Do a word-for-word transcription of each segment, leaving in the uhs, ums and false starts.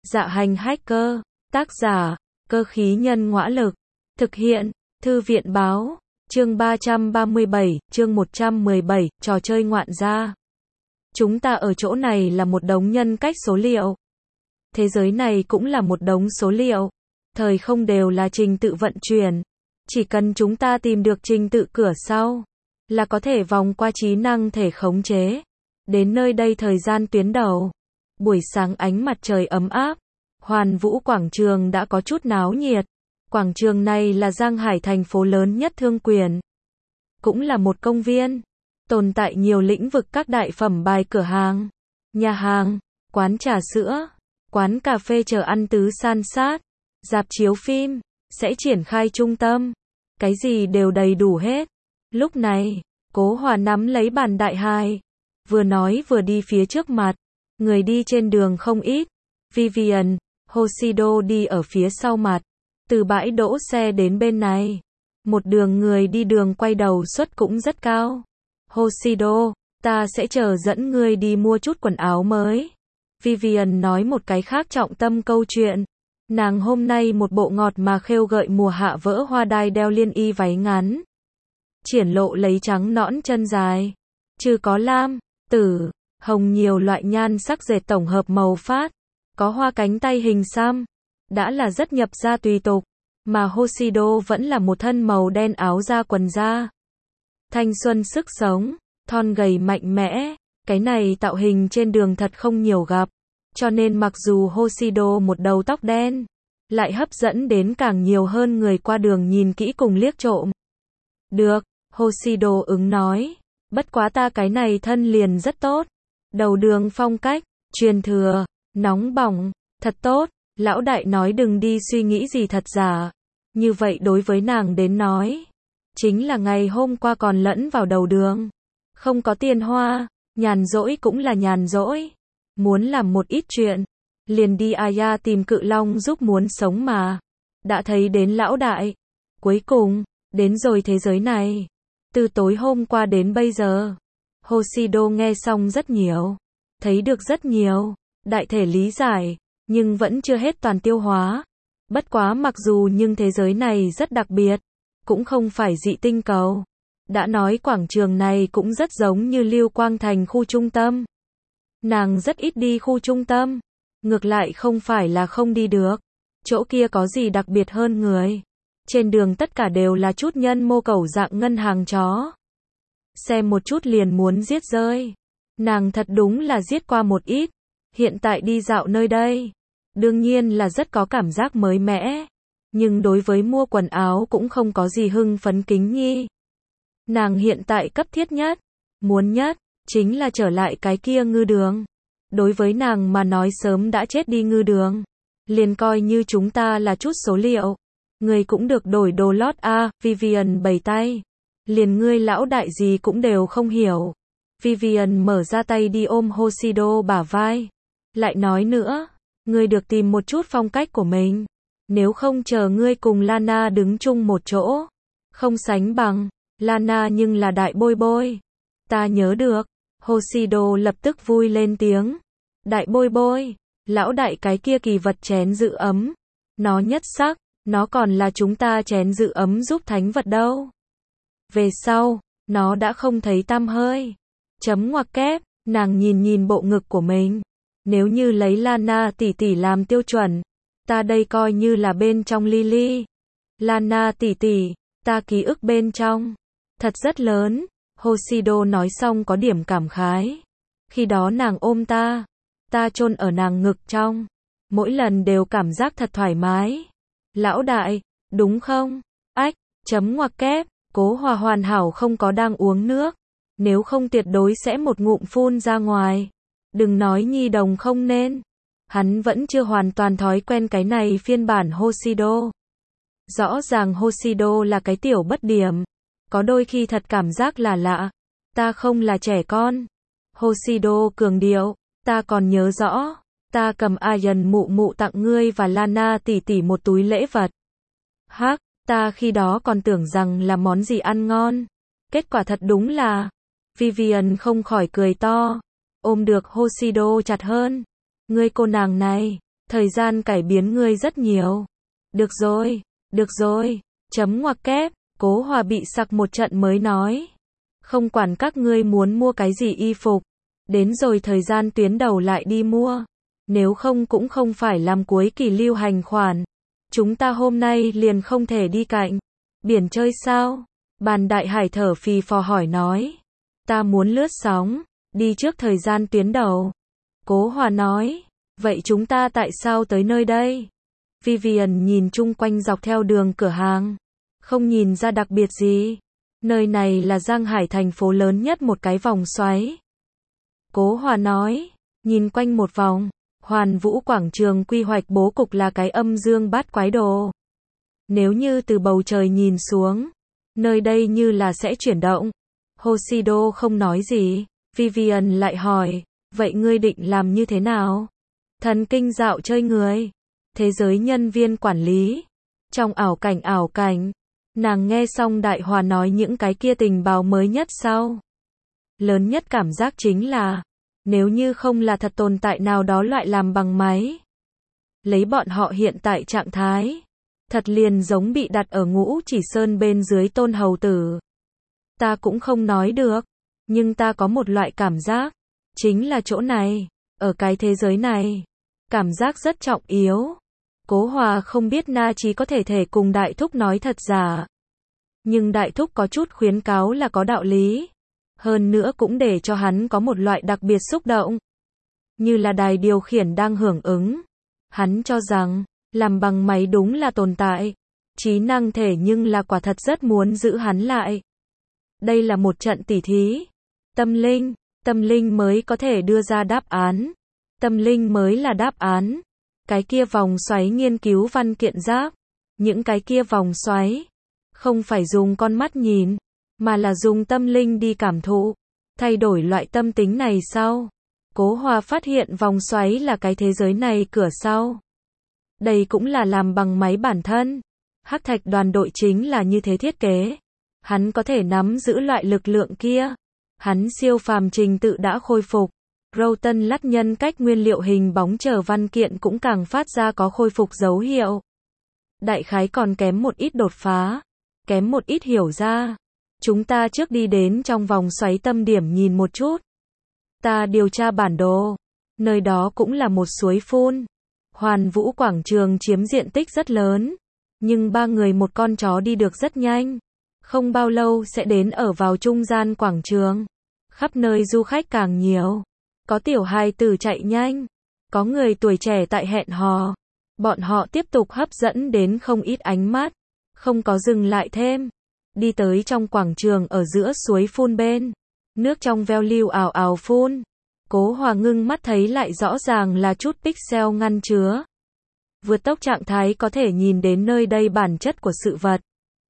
Dạ hành hacker, tác giả, cơ khí nhân ngõa lực, thực hiện, thư viện báo, chương ba trăm ba mươi bảy, chương một trăm mười bảy, trò chơi ngoạn gia. Chúng ta ở chỗ này là một đống nhân cách số liệu. Thế giới này cũng là một đống số liệu. Thời không đều là trình tự vận chuyển. Chỉ cần chúng ta tìm được trình tự cửa sau, là có thể vòng qua trí năng thể khống chế. Đến nơi đây thời gian tuyến đầu. Buổi sáng ánh mặt trời ấm áp. Hoàn Vũ quảng trường đã có chút náo nhiệt. Quảng trường này là Giang Hải thành phố lớn nhất Thương Quyền. Cũng là một công viên. Tồn tại nhiều lĩnh vực các đại phẩm bài cửa hàng, nhà hàng, quán trà sữa, quán cà phê chờ ăn tứ san sát, rạp chiếu phim, sẽ triển khai trung tâm. Cái gì đều đầy đủ hết. Lúc này, Cố Hòa nắm lấy bàn đại hài. Vừa nói vừa đi phía trước mặt. Người đi trên đường không ít. Vivian, Hoshido đi ở phía sau mặt. Từ bãi đỗ xe đến bên này. Một đường người đi đường quay đầu suất cũng rất cao. Hoshido, ta sẽ chờ dẫn ngươi đi mua chút quần áo mới. Vivian nói một cái khác trọng tâm câu chuyện. Nàng hôm nay một bộ ngọt mà khêu gợi mùa hạ vỡ hoa đai đeo liên y váy ngắn. Triển lộ lấy trắng nõn chân dài. Trừ có lam, tử, hồng nhiều loại nhan sắc dệt tổng hợp màu phát. Có hoa cánh tay hình xăm. Đã là rất nhập gia tùy tục. Mà Hoshido vẫn là một thân màu đen áo da quần da. Thanh xuân sức sống, thon gầy mạnh mẽ, cái này tạo hình trên đường thật không nhiều gặp. Cho nên mặc dù Hoshido một đầu tóc đen, lại hấp dẫn đến càng nhiều hơn người qua đường nhìn kỹ cùng liếc trộm. Được, Hoshido ứng nói, bất quá ta cái này thân liền rất tốt. Đầu đường phong cách, truyền thừa, nóng bỏng, thật tốt. Lão đại nói đừng đi suy nghĩ gì thật giả. Như vậy đối với nàng đến nói, chính là ngày hôm qua còn lẫn vào đầu đường. Không có tiền hoa, nhàn rỗi cũng là nhàn rỗi. Muốn làm một ít chuyện, liền đi Aya tìm cự long giúp muốn sống mà. Đã thấy đến lão đại. Cuối cùng, đến rồi thế giới này. Từ tối hôm qua đến bây giờ, Hoshido nghe xong rất nhiều. Thấy được rất nhiều, đại thể lý giải, nhưng vẫn chưa hết toàn tiêu hóa. Bất quá mặc dù nhưng thế giới này rất đặc biệt. Cũng không phải dị tinh cầu. Đã nói quảng trường này cũng rất giống như Lưu Quang Thành khu trung tâm. Nàng rất ít đi khu trung tâm. Ngược lại không phải là không đi được. Chỗ kia có gì đặc biệt hơn người. Trên đường tất cả đều là chút nhân mô cẩu dạng ngân hàng chó. Xem một chút liền muốn giết rơi. Nàng thật đúng là giết qua một ít. Hiện tại đi dạo nơi đây. Đương nhiên là rất có cảm giác mới mẻ. Nhưng đối với mua quần áo cũng không có gì hưng phấn kính nhi. Nàng hiện tại cấp thiết nhất, muốn nhất, chính là trở lại cái kia ngư đường. Đối với nàng mà nói sớm đã chết đi ngư đường. Liền coi như chúng ta là chút số liệu. Người cũng được đổi đồ lót a, à, Vivian bày tay. Liền ngươi lão đại gì cũng đều không hiểu. Vivian mở ra tay đi ôm Hoshido bả vai. Lại nói nữa, ngươi được tìm một chút phong cách của mình. Nếu không chờ ngươi cùng Lana đứng chung một chỗ. Không sánh bằng. Lana nhưng là đại bôi bôi. Ta nhớ được. Hoshido lập tức vui lên tiếng. Đại bôi bôi. Lão đại cái kia kỳ vật chén giữ ấm. Nó nhất sắc. Nó còn là chúng ta chén giữ ấm giúp thánh vật đâu. Về sau, nó đã không thấy tăm hơi. Chấm ngoặc kép. Nàng nhìn nhìn bộ ngực của mình. Nếu như lấy Lana tỷ tỷ làm tiêu chuẩn. Ta đây coi như là bên trong Lily. Lana tỷ tỷ, ta ký ức bên trong. Thật rất lớn. Hoshido nói xong có điểm cảm khái. Khi đó nàng ôm ta. Ta chôn ở nàng ngực trong. Mỗi lần đều cảm giác thật thoải mái. Lão đại, đúng không? Ách, chấm ngoặc kép. Cố Hòa hoàn hảo không có đang uống nước. Nếu không tuyệt đối sẽ một ngụm phun ra ngoài. Đừng nói nhi đồng không nên. Hắn vẫn chưa hoàn toàn thói quen cái này phiên bản Hoshido. Rõ ràng Hoshido là cái tiểu bất điểm. Có đôi khi thật cảm giác là lạ. Ta không là trẻ con. Hoshido cường điệu. Ta còn nhớ rõ. Ta cầm Ayan mụ mụ tặng ngươi và Lana tỷ tỷ một túi lễ vật. Hắc, ta khi đó còn tưởng rằng là món gì ăn ngon. Kết quả thật đúng là. Vivian không khỏi cười to. Ôm được Hoshido chặt hơn. Ngươi cô nàng này, Thời gian cải biến ngươi rất nhiều. Được rồi, được rồi, chấm ngoặc kép, Cố Hòa bị sặc một trận mới nói. Không quản các ngươi muốn mua cái gì y phục, đến rồi thời gian tuyến đầu lại đi mua. Nếu không cũng không phải làm cuối kỳ lưu hành khoản. Chúng ta hôm nay liền không thể đi cạnh biển chơi sao? Bàn Đại Hải thở phì phò hỏi nói. Ta muốn lướt sóng, đi trước thời gian tuyến đầu. Cố Hòa nói. Vậy chúng ta tại sao tới nơi đây? Vivian nhìn chung quanh dọc theo đường cửa hàng. Không nhìn ra đặc biệt gì. Nơi này là Giang Hải, thành phố lớn nhất một cái vòng xoáy. Cố Hòa nói. Nhìn quanh một vòng. Hoàn Vũ quảng trường quy hoạch bố cục là cái âm dương bát quái đồ. Nếu như từ bầu trời nhìn xuống, nơi đây như là sẽ chuyển động. Hoshido không nói gì. Vivian lại hỏi. Vậy ngươi định làm như thế nào? Thần kinh dạo chơi người. Thế giới nhân viên quản lý. Trong ảo cảnh ảo cảnh. Nàng nghe xong Đại Hòa nói những cái kia tình báo mới nhất sau. Lớn nhất cảm giác chính là, nếu như không là thật tồn tại nào đó loại làm bằng máy. Lấy bọn họ hiện tại trạng thái. Thật liền giống bị đặt ở Ngũ Chỉ Sơn bên dưới Tôn Hầu Tử. Ta cũng không nói được. Nhưng ta có một loại cảm giác. Chính là chỗ này. Ở cái thế giới này. Cảm giác rất trọng yếu. Cố Hòa không biết Na Chí có thể thể cùng Đại Thúc nói thật giả. Nhưng Đại Thúc có chút khuyến cáo là có đạo lý. Hơn nữa cũng để cho hắn có một loại đặc biệt xúc động. Như là đài điều khiển đang hưởng ứng. Hắn cho rằng, làm bằng máy đúng là tồn tại. Trí năng thể nhưng là quả thật rất muốn giữ hắn lại. Đây là một trận tỉ thí. Tâm linh, tâm linh mới có thể đưa ra đáp án. Tâm linh mới là đáp án. Cái kia vòng xoáy nghiên cứu văn kiện giáp. Những cái kia vòng xoáy. Không phải dùng con mắt nhìn. Mà là dùng tâm linh đi cảm thụ. Thay đổi loại tâm tính này sau. Cố Hòa phát hiện vòng xoáy là cái thế giới này cửa sau. Đây cũng là làm bằng máy bản thân. Hắc Thạch đoàn đội chính là như thế thiết kế. Hắn có thể nắm giữ loại lực lượng kia. Hắn siêu phàm trình tự đã khôi phục. Roten lắt nhân cách nguyên liệu hình bóng chờ văn kiện cũng càng phát ra có khôi phục dấu hiệu. Đại khái còn kém một ít đột phá. Kém một ít hiểu ra. Chúng ta trước đi đến trong vòng xoáy tâm điểm nhìn một chút. Ta điều tra bản đồ. Nơi đó cũng là một suối phun. Hoàn Vũ quảng trường chiếm diện tích rất lớn. Nhưng ba người một con chó đi được rất nhanh. Không bao lâu sẽ đến ở vào trung gian quảng trường. Khắp nơi du khách càng nhiều. Có tiểu hài tử chạy nhanh. Có người tuổi trẻ tại hẹn hò. Bọn họ tiếp tục hấp dẫn đến không ít ánh mắt. Không có dừng lại thêm. Đi tới trong quảng trường ở giữa suối phun bên. Nước trong veo lưu ảo ảo phun. Cố Hòa ngưng mắt thấy lại rõ ràng là chút pixel ngăn chứa. Vượt tốc trạng thái có thể nhìn đến nơi đây bản chất của sự vật.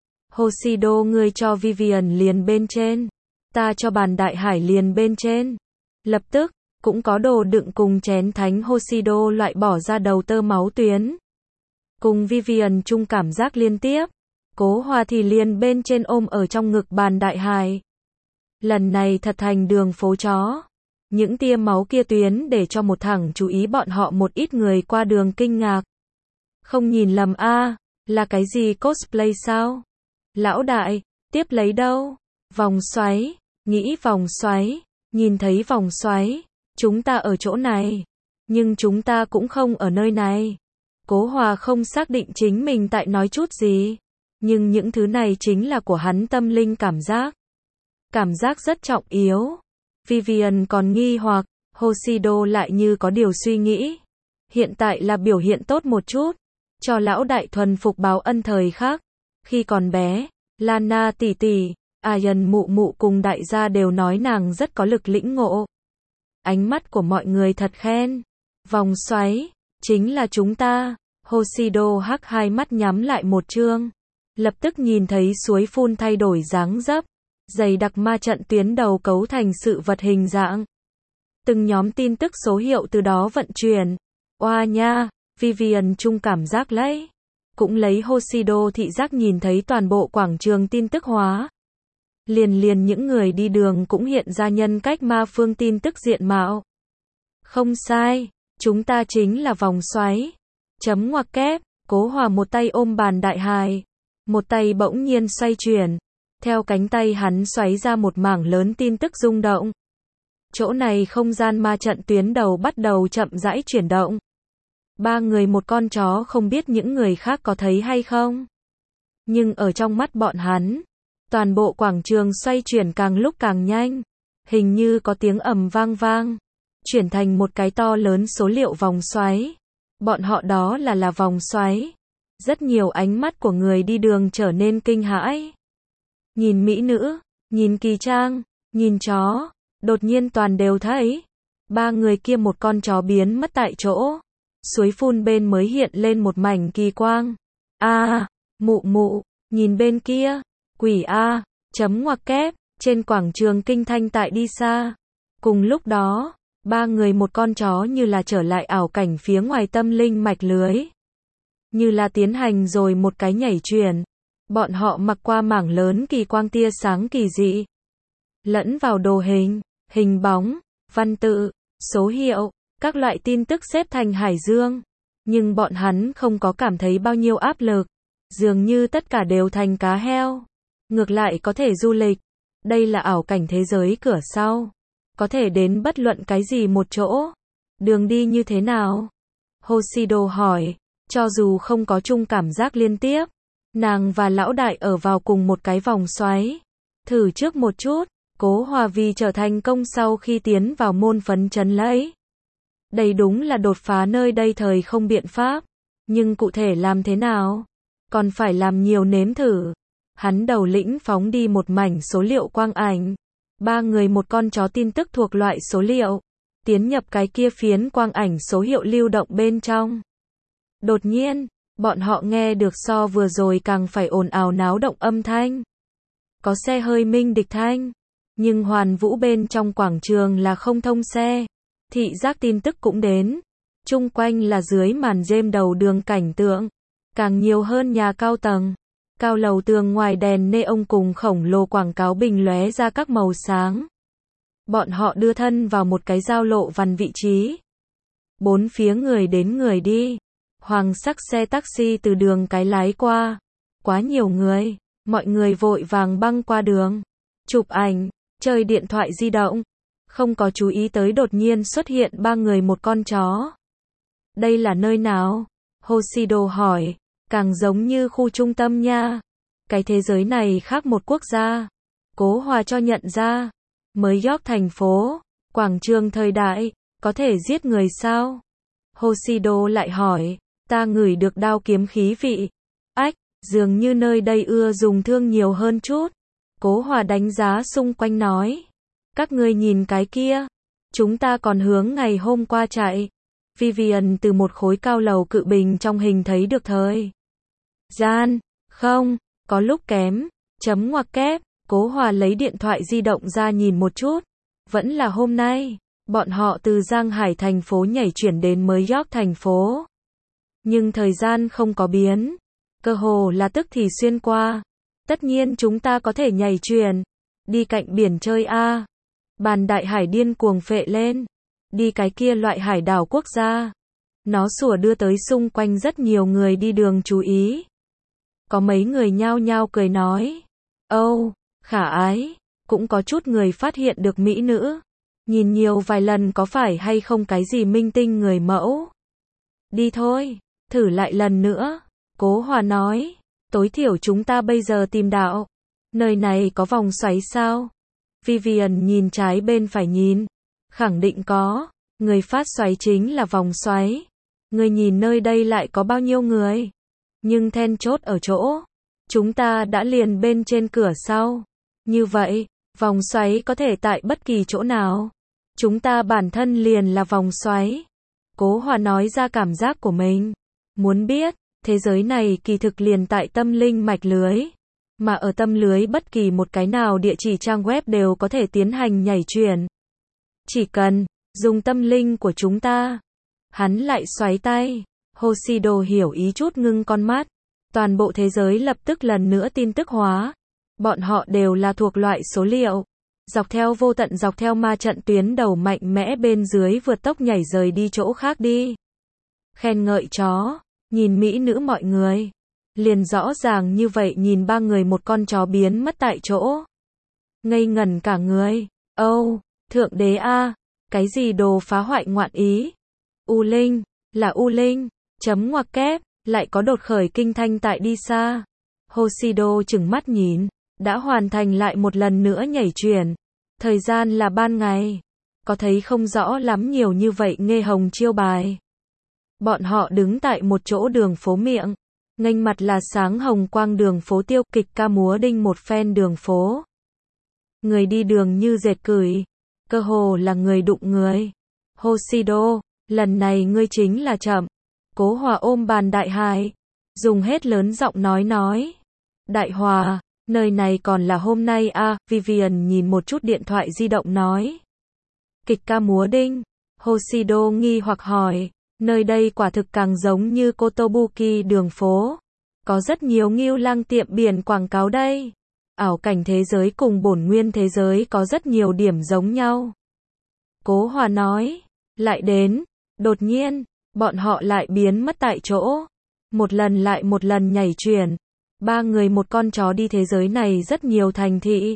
Hoshido ngươi cho Vivian liền bên trên. Ta cho Bàn Đại Hải liền bên trên. Lập tức, cũng có đồ đựng cùng chén thánh Hoshido loại bỏ ra đầu tơ máu tuyến. Cùng Vivian chung cảm giác liên tiếp. Cố Hòa thì liền bên trên ôm ở trong ngực Bàn Đại Hải. Lần này thật thành đường phố chó. Những tia máu kia tuyến để cho một thằng chú ý bọn họ một ít người qua đường kinh ngạc. Không nhìn lầm a, à, là cái gì cosplay sao? Lão đại, tiếp lấy đâu? Vòng xoáy, nghĩ vòng xoáy, nhìn thấy vòng xoáy, chúng ta ở chỗ này. Nhưng chúng ta cũng không ở nơi này. Cố Hòa không xác định chính mình tại nói chút gì. Nhưng những thứ này chính là của hắn tâm linh cảm giác. Cảm giác rất trọng yếu. Vivian còn nghi hoặc, Hoshido lại như có điều suy nghĩ. Hiện tại là biểu hiện tốt một chút. Cho lão đại thuần phục báo ân thời khác. Khi còn bé, Lana tỷ tỷ, Ayan mụ mụ cùng đại gia đều nói nàng rất có lực lĩnh ngộ. Ánh mắt của mọi người thật khen. Vòng xoáy, chính là chúng ta. Hoshido hắc hai mắt nhắm lại một chương. Lập tức nhìn thấy suối phun thay đổi dáng dấp. Dày đặc ma trận tuyến đầu cấu thành sự vật hình dạng. Từng nhóm tin tức số hiệu từ đó vận chuyển. Oa nha, Vivian chung cảm giác lấy. Cũng lấy Hoshido thị giác nhìn thấy toàn bộ quảng trường tin tức hóa. Liền liền những người đi đường cũng hiện ra nhân cách ma phương tin tức diện mạo. Không sai, Chúng ta chính là vòng xoáy. Chấm ngoặc kép, Cố Hòa một tay ôm bàn đại hài, một tay bỗng nhiên xoay chuyển. Theo cánh tay hắn xoáy ra một mảng lớn tin tức rung động. Chỗ này không gian ma trận tuyến đầu bắt đầu chậm rãi chuyển động. Ba người một con chó không biết những người khác có thấy hay không. Nhưng ở trong mắt bọn hắn, toàn bộ quảng trường xoay chuyển càng lúc càng nhanh. Hình như có tiếng ầm vang vang, chuyển thành một cái to lớn số liệu vòng xoáy. Bọn họ đó là là vòng xoáy. Rất nhiều ánh mắt của người đi đường trở nên kinh hãi. Nhìn mỹ nữ, nhìn kỳ trang, nhìn chó, đột nhiên toàn đều thấy. Ba người kia một con chó biến mất tại chỗ. Suối phun bên mới hiện lên một mảnh kỳ quang. A, à, mụ mụ, nhìn bên kia, quỷ A, chấm ngoặc kép, trên quảng trường kinh thanh tại đi xa. Cùng lúc đó, ba người một con chó như là trở lại ảo cảnh phía ngoài tâm linh mạch lưới. Như là tiến hành rồi một cái nhảy chuyển. Bọn họ mặc qua mảng lớn kỳ quang tia sáng kỳ dị. Lẫn vào đồ hình, hình bóng, văn tự, số hiệu, các loại tin tức xếp thành hải dương. Nhưng bọn hắn không có cảm thấy bao nhiêu áp lực. Dường như tất cả đều thành cá heo. Ngược lại có thể du lịch. Đây là ảo cảnh thế giới cửa sau. Có thể đến bất luận cái gì một chỗ. Đường đi như thế nào? Hoshido hỏi. Cho dù không có chung cảm giác liên tiếp, nàng và lão đại ở vào cùng một cái vòng xoáy. Thử trước một chút. Cố Hòa vì trở thành công sau khi tiến vào môn phấn chấn lẫy. Đây đúng là đột phá nơi đây thời không biện pháp. Nhưng cụ thể làm thế nào? Còn phải làm nhiều nếm thử. Hắn đầu lĩnh phóng đi một mảnh số liệu quang ảnh. Ba người một con chó tin tức thuộc loại số liệu. Tiến nhập cái kia phiến quang ảnh số hiệu lưu động bên trong. Đột nhiên, bọn họ nghe được so vừa rồi càng phải ồn ào náo động âm thanh. Có xe hơi minh địch thanh. Nhưng hoàn vũ bên trong quảng trường là không thông xe. Thị giác tin tức cũng đến. Chung quanh là dưới màn rêm đầu đường cảnh tượng. Càng nhiều hơn nhà cao tầng. Cao lầu tường ngoài đèn neon cùng khổng lồ quảng cáo bình lóe ra các màu sáng. Bọn họ đưa thân vào một cái giao lộ vằn vị trí. Bốn phía người đến người đi. Hoàng sắc xe taxi từ đường cái lái qua. Quá nhiều người. Mọi người vội vàng băng qua đường. Chụp ảnh. Chơi điện thoại di động. Không có chú ý tới đột nhiên xuất hiện ba người một con chó. Đây là nơi nào? Hoshido hỏi. Càng giống như khu trung tâm nha. Cái thế giới này khác một quốc gia. Cố Hòa cho nhận ra. Mới York thành phố. Quảng trường thời đại. Có thể giết người sao? Hoshido lại hỏi. Ta ngửi được đao kiếm khí vị. Ách, dường như nơi đây ưa dùng thương nhiều hơn chút. Cố Hòa đánh giá xung quanh nói. Các ngươi nhìn cái kia. Chúng ta còn hướng ngày hôm qua chạy. Vivian từ một khối cao lầu cự bình trong hình thấy được thời gian. Không, có lúc kém. Chấm ngoặc kép. Cố Hòa lấy điện thoại di động ra nhìn một chút. Vẫn là hôm nay. Bọn họ từ Giang Hải thành phố nhảy chuyển đến mới York thành phố. Nhưng thời gian không có biến. Cơ hồ là tức thì xuyên qua. Tất nhiên chúng ta có thể nhảy chuyển. Đi cạnh biển chơi a. Bàn đại hải điên cuồng phệ lên. Đi cái kia loại hải đảo quốc gia. Nó sủa đưa tới xung quanh rất nhiều người đi đường chú ý. Có mấy người nhao nhao cười nói. Âu, oh, khả ái. Cũng có chút người phát hiện được mỹ nữ. Nhìn nhiều vài lần có phải hay không cái gì minh tinh người mẫu. Đi thôi, thử lại lần nữa. Cố Hòa nói. Tối thiểu chúng ta bây giờ tìm đạo. Nơi này có vòng xoáy sao? Vivian nhìn trái bên phải nhìn. Khẳng định có. Người phát xoáy chính là vòng xoáy. Người nhìn nơi đây lại có bao nhiêu người. Nhưng then chốt ở chỗ. Chúng ta đã liền bên trên cửa sau. Như vậy, vòng xoáy có thể tại bất kỳ chỗ nào. Chúng ta bản thân liền là vòng xoáy. Cố Hòa nói ra cảm giác của mình. Muốn biết, thế giới này kỳ thực liền tại tâm linh mạch lưới. Mà ở tâm lưới bất kỳ một cái nào địa chỉ trang web đều có thể tiến hành nhảy chuyển. Chỉ cần dùng tâm linh của chúng ta. Hắn lại xoáy tay. Hoshido hiểu ý chút ngưng con mắt. Toàn bộ thế giới lập tức lần nữa tin tức hóa. Bọn họ đều là thuộc loại số liệu. Dọc theo vô tận dọc theo ma trận tuyến đầu mạnh mẽ bên dưới vượt tốc nhảy rời đi chỗ khác đi. Khen ngợi chó, nhìn mỹ nữ mọi người. Liền rõ ràng như vậy nhìn ba người một con chó biến mất tại chỗ. Ngây ngẩn cả người. Âu, oh, thượng đế a, cái gì đồ phá hoại ngoạn ý. U Linh, là U Linh, chấm ngoặc kép, lại có đột khởi kinh thanh tại đi xa. Hoshido chừng mắt nhìn, đã hoàn thành lại một lần nữa nhảy chuyển. Thời gian là ban ngày. Có thấy không rõ lắm nhiều như vậy nghe hồng chiêu bài. Bọn họ đứng tại một chỗ đường phố miệng. Nghênh mặt là sáng hồng quang đường phố tiêu kịch ca múa đinh một phen đường phố. Người đi đường như dệt cửi. Cơ hồ là người đụng người. Hoshido, lần này ngươi chính là chậm. Cố Hòa ôm bàn đại hải. Dùng hết lớn giọng nói nói. Đại Hòa, nơi này còn là hôm nay à, Vivian nhìn một chút điện thoại di động nói. Kịch ca múa đinh. Hoshido nghi hoặc hỏi. Nơi đây quả thực càng giống như Kotobuki đường phố. Có rất nhiều ngưu lang tiệm biển quảng cáo đây. Ảo cảnh thế giới cùng bổn nguyên thế giới có rất nhiều điểm giống nhau. Cố Hòa nói. Lại đến. Đột nhiên, bọn họ lại biến mất tại chỗ. Một lần lại một lần nhảy chuyển. Ba người một con chó đi thế giới này rất nhiều thành thị.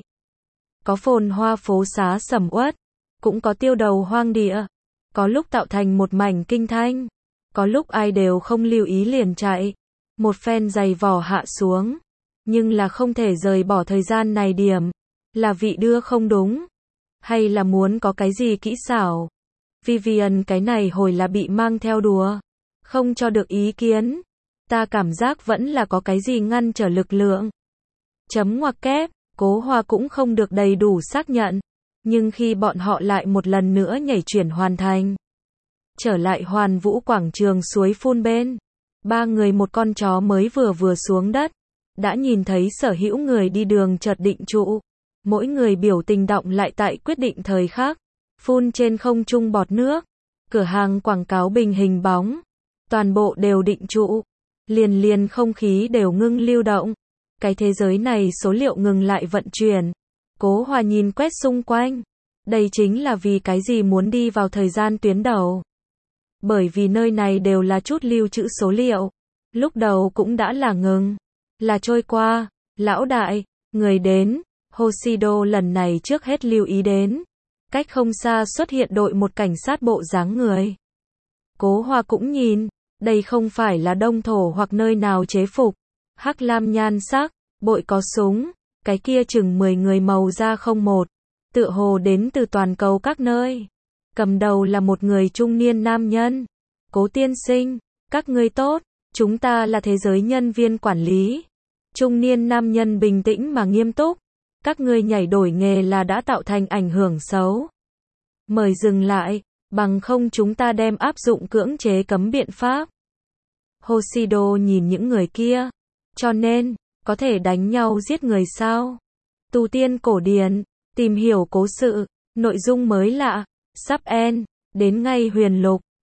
Có phồn hoa phố xá sầm uất. Cũng có tiêu đầu hoang địa. Có lúc tạo thành một mảnh kinh thanh. Có lúc ai đều không lưu ý liền chạy. Một phen giày vò hạ xuống. Nhưng là không thể rời bỏ thời gian này điểm. Là vị đưa không đúng. Hay là muốn có cái gì kỹ xảo. Vivian cái này hồi là bị mang theo đùa. Không cho được ý kiến. Ta cảm giác vẫn là có cái gì ngăn trở lực lượng. Chấm ngoặc kép, Cố Hòa cũng không được đầy đủ xác nhận. Nhưng khi bọn họ lại một lần nữa nhảy chuyển hoàn thành. Trở lại Hoàn Vũ quảng trường suối phun bên. Ba người một con chó mới vừa vừa xuống đất. Đã nhìn thấy sở hữu người đi đường chợt định trụ. Mỗi người biểu tình động lại tại quyết định thời khắc. Phun trên không trung bọt nước. Cửa hàng quảng cáo bình hình bóng. Toàn bộ đều định trụ. Liền liền không khí đều ngưng lưu động. Cái thế giới này số liệu ngừng lại vận chuyển. Cố Hòa nhìn quét xung quanh. Đây chính là vì cái gì muốn đi vào thời gian tuyến đầu. Bởi vì nơi này đều là chút lưu trữ số liệu. Lúc đầu cũng đã là ngừng. Là trôi qua. Lão đại, người đến. Hoshido lần này trước hết lưu ý đến. Cách không xa xuất hiện đội một cảnh sát bộ dáng người. Cố Hòa cũng nhìn. Đây không phải là đông thổ hoặc nơi nào chế phục. Hắc lam nhan sắc, bội có súng. Cái kia chừng mười người màu da không một. Tựa hồ đến từ toàn cầu các nơi. Cầm đầu là một người trung niên nam nhân. Cố tiên sinh, các ngươi tốt, chúng ta là thế giới nhân viên quản lý. Trung niên nam nhân bình tĩnh mà nghiêm túc. Các ngươi nhảy đổi nghề là đã tạo thành ảnh hưởng xấu. Mời dừng lại, bằng không chúng ta đem áp dụng cưỡng chế cấm biện pháp. Hoshido nhìn những người kia. Cho nên, có thể đánh nhau giết người sao? Tu tiên cổ điển, tìm hiểu cố sự, nội dung mới lạ, sắp end, đến ngay huyền lục.